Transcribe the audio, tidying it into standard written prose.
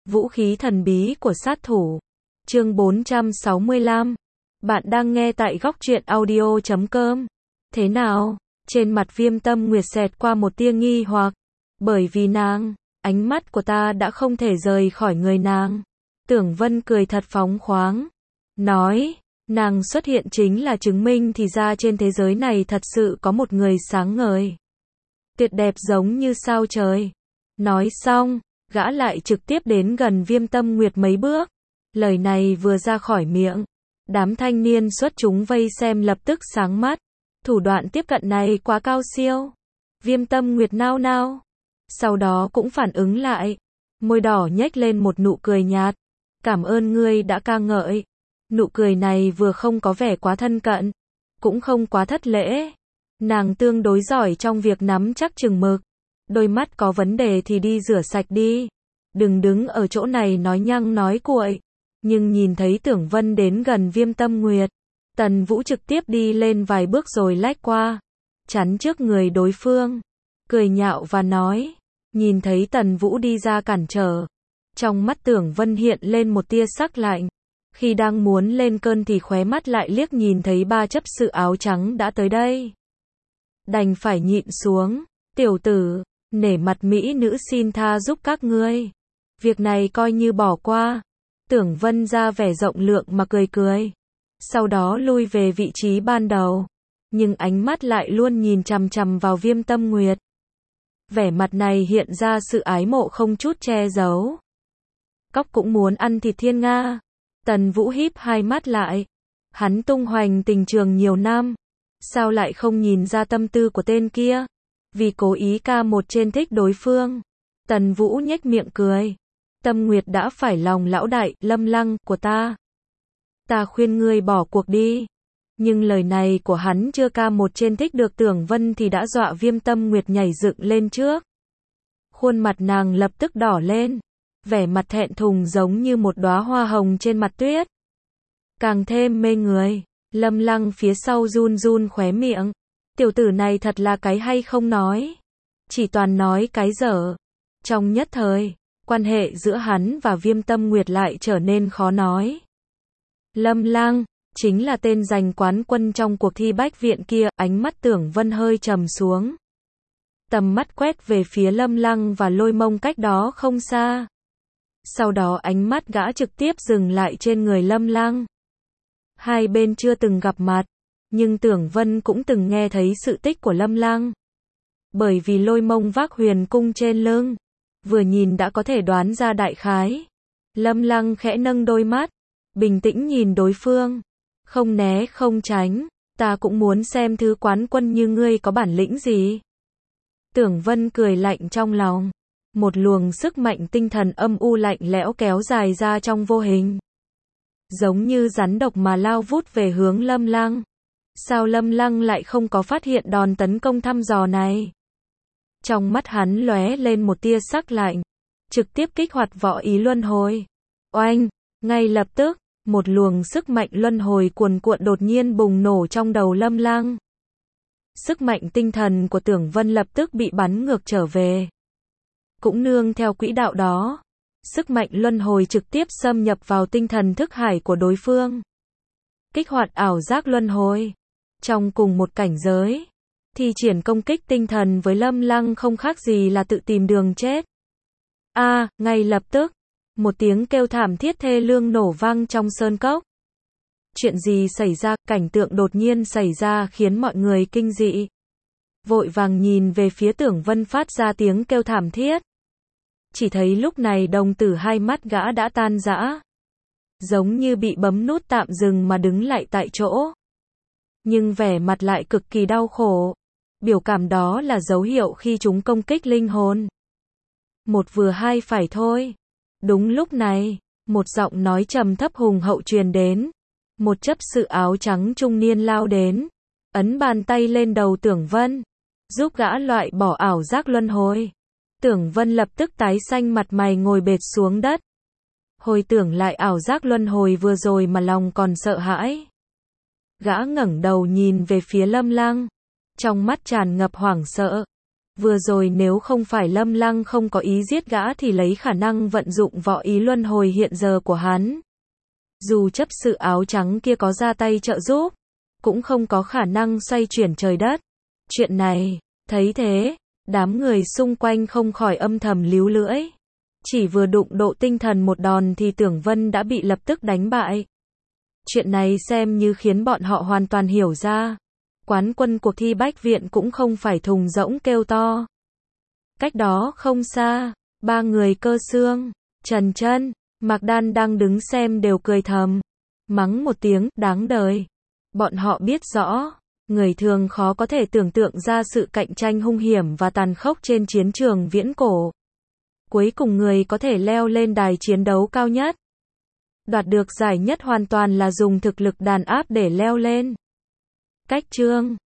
Vũ khí thần bí của sát thủ. Chương 465. Bạn đang nghe tại góc truyện audio.com. Thế nào? Trên mặt Viêm Tâm Nguyệt xẹt qua một tia nghi hoặc. Bởi vì nàng, ánh mắt của ta đã không thể rời khỏi người nàng. Tưởng Vân cười thật phóng khoáng. Nói, nàng xuất hiện chính là chứng minh thì ra trên thế giới này thật sự có một người sáng ngời. Tuyệt đẹp giống như sao trời. Nói xong, gã lại trực tiếp đến gần Viêm Tâm Nguyệt mấy bước. Lời này vừa ra khỏi miệng, đám thanh niên xuất chúng vây xem lập tức sáng mắt. Thủ đoạn tiếp cận này quá cao siêu. Viêm Tâm Nguyệt nao nao, sau đó cũng phản ứng lại, môi đỏ nhếch lên một nụ cười nhạt. Cảm ơn ngươi đã ca ngợi. Nụ cười này vừa không có vẻ quá thân cận, cũng không quá thất lễ. Nàng tương đối giỏi trong việc nắm chắc chừng mực. Đôi mắt có vấn đề thì đi rửa sạch đi. Đừng đứng ở chỗ này nói nhăng nói cuội. Nhưng nhìn thấy Tưởng Vân đến gần Viêm Tâm Nguyệt, Tần Vũ trực tiếp đi lên vài bước rồi lách qua, chắn trước người đối phương, cười nhạo và nói. Nhìn thấy Tần Vũ đi ra cản trở, trong mắt Tưởng Vân hiện lên một tia sắc lạnh. Khi đang muốn lên cơn thì khóe mắt lại liếc nhìn thấy ba chấp sự áo trắng đã tới đây. Đành phải nhịn xuống. Tiểu tử, nể mặt mỹ nữ xin tha giúp các ngươi. Việc này coi như bỏ qua. Tưởng Vân ra vẻ rộng lượng mà cười cười. Sau đó lui về vị trí ban đầu. Nhưng ánh mắt lại luôn nhìn chằm chằm vào Viêm Tâm Nguyệt. Vẻ mặt này hiện ra sự ái mộ không chút che giấu. Cóc cũng muốn ăn thịt thiên nga. Tần Vũ híp hai mắt lại. Hắn tung hoành tình trường nhiều năm. Sao lại không nhìn ra tâm tư của tên kia? Vì cố ý ca một trên thích đối phương. Tần Vũ nhếch miệng cười. Tâm Nguyệt đã phải lòng lão đại, Lâm Lăng, của ta. Ta khuyên ngươi bỏ cuộc đi. Nhưng lời này của hắn chưa ca một trên thích được Tưởng Vân thì đã dọa Viêm Tâm Nguyệt nhảy dựng lên trước. Khuôn mặt nàng lập tức đỏ lên. Vẻ mặt thẹn thùng giống như một đóa hoa hồng trên mặt tuyết. Càng thêm mê người. Lâm Lăng phía sau run run khóe miệng. Tiểu tử này thật là cái hay không nói. Chỉ toàn nói cái dở. Trong nhất thời, quan hệ giữa hắn và Viêm Tâm Nguyệt lại trở nên khó nói. Lâm Lăng, chính là tên giành quán quân trong cuộc thi bách viện kia. Ánh mắt Tưởng Vân hơi trầm xuống. Tầm mắt quét về phía Lâm Lăng và Lôi Mông cách đó không xa. Sau đó ánh mắt gã trực tiếp dừng lại trên người Lâm Lăng. Hai bên chưa từng gặp mặt, nhưng Tưởng Vân cũng từng nghe thấy sự tích của Lâm Lăng. Bởi vì Lôi Mông vác huyền cung trên lưng, vừa nhìn đã có thể đoán ra đại khái. Lâm Lăng khẽ nâng đôi mắt, bình tĩnh nhìn đối phương, không né không tránh. Ta cũng muốn xem thứ quán quân như ngươi có bản lĩnh gì. Tưởng Vân cười lạnh trong lòng. Một luồng sức mạnh tinh thần âm u lạnh lẽo kéo dài ra trong vô hình. Giống như rắn độc mà lao vút về hướng Lâm Lăng. Sao Lâm Lăng lại không có phát hiện đòn tấn công thăm dò này? Trong mắt hắn lóe lên một tia sắc lạnh. Trực tiếp kích hoạt võ ý luân hồi. Oanh! Ngay lập tức, một luồng sức mạnh luân hồi cuồn cuộn đột nhiên bùng nổ trong đầu Lâm Lăng. Sức mạnh tinh thần của Tưởng Vân lập tức bị bắn ngược trở về. Cũng nương theo quỹ đạo đó, sức mạnh luân hồi trực tiếp xâm nhập vào tinh thần thức hải của đối phương. Kích hoạt ảo giác luân hồi. Trong cùng một cảnh giới, thi triển công kích tinh thần với Lâm Lăng không khác gì là tự tìm đường chết. Ngay lập tức, một tiếng kêu thảm thiết thê lương nổ vang trong sơn cốc. Chuyện gì xảy ra? Cảnh tượng đột nhiên xảy ra khiến mọi người kinh dị. Vội vàng nhìn về phía Tưởng Vân phát ra tiếng kêu thảm thiết. Chỉ thấy lúc này đồng tử hai mắt gã đã tan rã. Giống như bị bấm nút tạm dừng mà đứng lại tại chỗ. Nhưng vẻ mặt lại cực kỳ đau khổ. Biểu cảm đó là dấu hiệu khi chúng công kích linh hồn. Một vừa hai phải thôi. Đúng lúc này, một giọng nói trầm thấp hùng hậu truyền đến. Một chấp sự áo trắng trung niên lao đến. Ấn bàn tay lên đầu Tưởng Vân. Giúp gã loại bỏ ảo giác luân hồi. Tưởng Vân lập tức tái xanh mặt mày ngồi bệt xuống đất. Hồi tưởng lại ảo giác luân hồi vừa rồi mà lòng còn sợ hãi. Gã ngẩng đầu nhìn về phía Lâm Lăng. Trong mắt tràn ngập hoảng sợ. Vừa rồi nếu không phải Lâm Lăng không có ý giết gã thì lấy khả năng vận dụng võ ý luân hồi hiện giờ của hắn. Dù chấp sự áo trắng kia có ra tay trợ giúp, cũng không có khả năng xoay chuyển trời đất. Chuyện này, thấy thế, đám người xung quanh không khỏi âm thầm líu lưỡi. Chỉ vừa đụng độ tinh thần một đòn thì Tưởng Vân đã bị lập tức đánh bại. Chuyện này xem như khiến bọn họ hoàn toàn hiểu ra. Quán quân cuộc thi Bách Viện cũng không phải thùng rỗng kêu to. Cách đó không xa, ba người Cơ Xương, Trần Chân, Mạc Đan đang đứng xem đều cười thầm. Mắng một tiếng, đáng đời. Bọn họ biết rõ, người thường khó có thể tưởng tượng ra sự cạnh tranh hung hiểm và tàn khốc trên chiến trường viễn cổ. Cuối cùng người có thể leo lên đài chiến đấu cao nhất, đoạt được giải nhất hoàn toàn là dùng thực lực đàn áp để leo lên. Cách chương